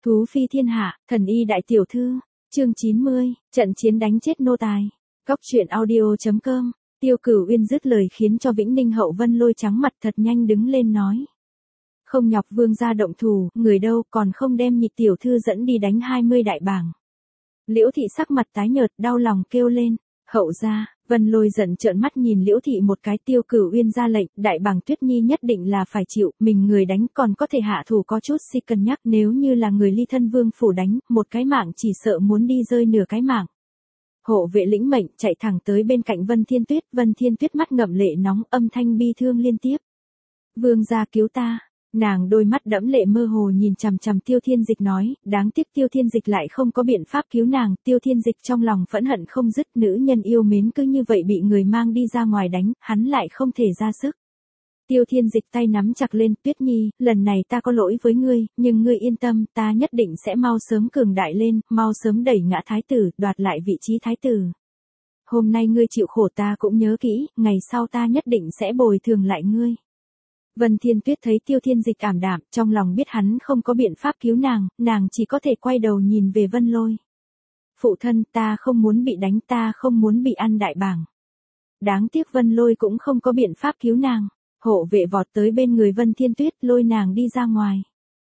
Thú phi thiên hạ, thần y đại tiểu thư, chương 90, trận chiến đánh chết nô tài. Cóc truyện audio.com, Tiêu Cửu Uyên dứt lời khiến cho Vĩnh Ninh Hậu Vân Lôi trắng mặt thật nhanh đứng lên nói. Không nhọc vương gia động thủ, người đâu còn không đem nhị tiểu thư dẫn đi đánh 20 đại bảng. Liễu thị sắc mặt tái nhợt đau lòng kêu lên, hậu gia. Vân Lôi giận trợn mắt nhìn Liễu thị một cái. Tiêu Cửu Uyên ra lệnh, đại bàng Tuyết Nhi nhất định là phải chịu, mình người đánh còn có thể hạ thủ có chút si cân nhắc, nếu như là người ly thân vương phủ đánh, một cái mạng chỉ sợ muốn đi rơi nửa cái mạng. Hộ vệ lĩnh mệnh chạy thẳng tới bên cạnh Vân Thiên Tuyết mắt ngậm lệ nóng, âm thanh bi thương liên tiếp. Vương gia cứu ta. Nàng đôi mắt đẫm lệ mơ hồ nhìn chằm chằm Tiêu Thiên Dịch nói, đáng tiếc Tiêu Thiên Dịch lại không có biện pháp cứu nàng. Tiêu Thiên Dịch trong lòng phẫn hận không dứt, nữ nhân yêu mến cứ như vậy bị người mang đi ra ngoài đánh, hắn lại không thể ra sức. Tiêu Thiên Dịch tay nắm chặt lên, Tuyết Nhi, lần này ta có lỗi với ngươi, nhưng ngươi yên tâm, ta nhất định sẽ mau sớm cường đại lên, mau sớm đẩy ngã thái tử, đoạt lại vị trí thái tử. Hôm nay ngươi chịu khổ ta cũng nhớ kỹ, ngày sau ta nhất định sẽ bồi thường lại ngươi. Vân Thiên Tuyết thấy Tiêu Thiên Dịch ảm đạm, trong lòng biết hắn không có biện pháp cứu nàng chỉ có thể quay đầu nhìn về Vân Lôi. Phụ thân, ta không muốn bị đánh, ta không muốn bị ăn đại bảng. Đáng tiếc Vân Lôi cũng không có biện pháp cứu nàng. Hộ vệ vọt tới bên người Vân Thiên Tuyết, lôi nàng đi ra ngoài.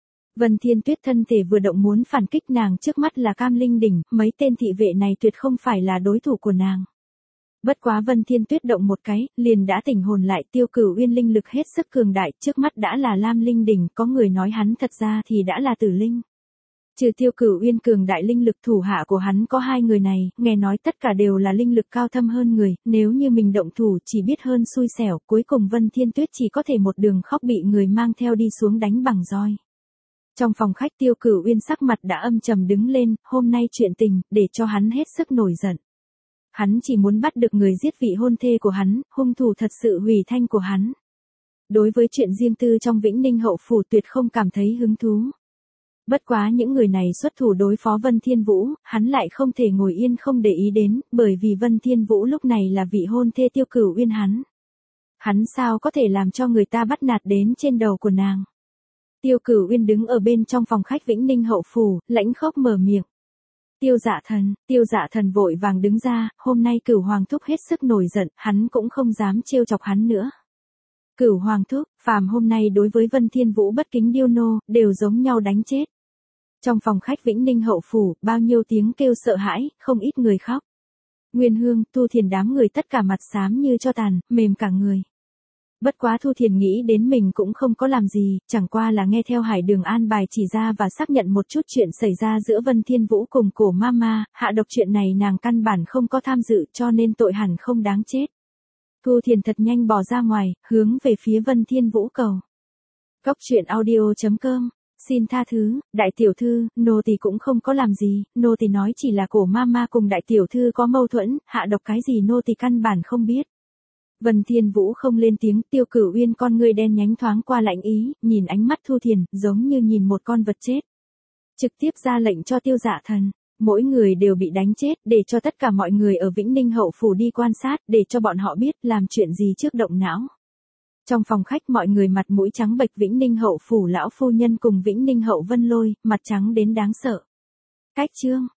Vân Thiên Tuyết thân thể vừa động muốn phản kích, nàng trước mắt là Cam Linh Đỉnh, mấy tên thị vệ này tuyệt không phải là đối thủ của nàng. Bất quá Vân Thiên Tuyết động một cái, liền đã tỉnh hồn lại. Tiêu Cửu Uyên linh lực hết sức cường đại, trước mắt đã là Lam Linh Đỉnh, có người nói hắn thật ra thì đã là Tử Linh. Trừ Tiêu Cửu Uyên cường đại linh lực, thủ hạ của hắn có hai người này, nghe nói tất cả đều là linh lực cao thâm hơn người, nếu như mình động thủ chỉ biết hơn xui xẻo, cuối cùng Vân Thiên Tuyết chỉ có thể một đường khóc bị người mang theo đi xuống đánh bằng roi. Trong phòng khách Tiêu Cửu Uyên sắc mặt đã âm trầm đứng lên, hôm nay chuyện tình, để cho hắn hết sức nổi giận. Hắn chỉ muốn bắt được người giết vị hôn thê của hắn, hung thủ thật sự hủy thanh của hắn. Đối với chuyện riêng tư trong Vĩnh Ninh hậu phủ tuyệt không cảm thấy hứng thú. Bất quá những người này xuất thủ đối phó Vân Thiên Vũ, hắn lại không thể ngồi yên không để ý đến, bởi vì Vân Thiên Vũ lúc này là vị hôn thê Tiêu Cửu Uyên hắn. Hắn sao có thể làm cho người ta bắt nạt đến trên đầu của nàng. Tiêu Cửu Uyên đứng ở bên trong phòng khách Vĩnh Ninh hậu phủ, lãnh khốc mở miệng. Tiêu Dạ Thần vội vàng đứng ra, hôm nay Cửu Hoàng thúc hết sức nổi giận, hắn cũng không dám trêu chọc hắn nữa. Cửu Hoàng thúc, phàm hôm nay đối với Vân Thiên Vũ bất kính điêu nô, đều giống nhau đánh chết. Trong phòng khách Vĩnh Ninh hậu phủ, bao nhiêu tiếng kêu sợ hãi, không ít người khóc. Nguyên Hương, Thu Thiền đám người tất cả mặt xám như cho tàn, mềm cả người. Bất quá Thu Thiền nghĩ đến mình cũng không có làm gì, chẳng qua là nghe theo Hải Đường an bài chỉ ra và xác nhận một chút chuyện xảy ra giữa Vân Thiên Vũ cùng Cổ Mama, hạ độc chuyện này nàng căn bản không có tham dự cho nên tội hẳn không đáng chết. Thu Thiền thật nhanh bỏ ra ngoài, hướng về phía Vân Thiên Vũ cầu. Cóc truyện audio.com, xin tha thứ, đại tiểu thư, nô tỳ cũng không có làm gì, nô tỳ nói chỉ là Cổ Mama cùng đại tiểu thư có mâu thuẫn, hạ độc cái gì nô tỳ căn bản không biết. Vân Thiên Vũ không lên tiếng, Tiêu Cửu Uyên con ngươi đen nhánh thoáng qua lạnh ý, nhìn ánh mắt Thu Thiền, giống như nhìn một con vật chết. Trực tiếp ra lệnh cho Tiêu Dạ Thần, mỗi người đều bị đánh chết, để cho tất cả mọi người ở Vĩnh Ninh hậu phủ đi quan sát, để cho bọn họ biết làm chuyện gì trước động não. Trong phòng khách mọi người mặt mũi trắng bệch, Vĩnh Ninh hậu phủ lão phu nhân cùng Vĩnh Ninh hậu Vân Lôi, mặt trắng đến đáng sợ. Cách chương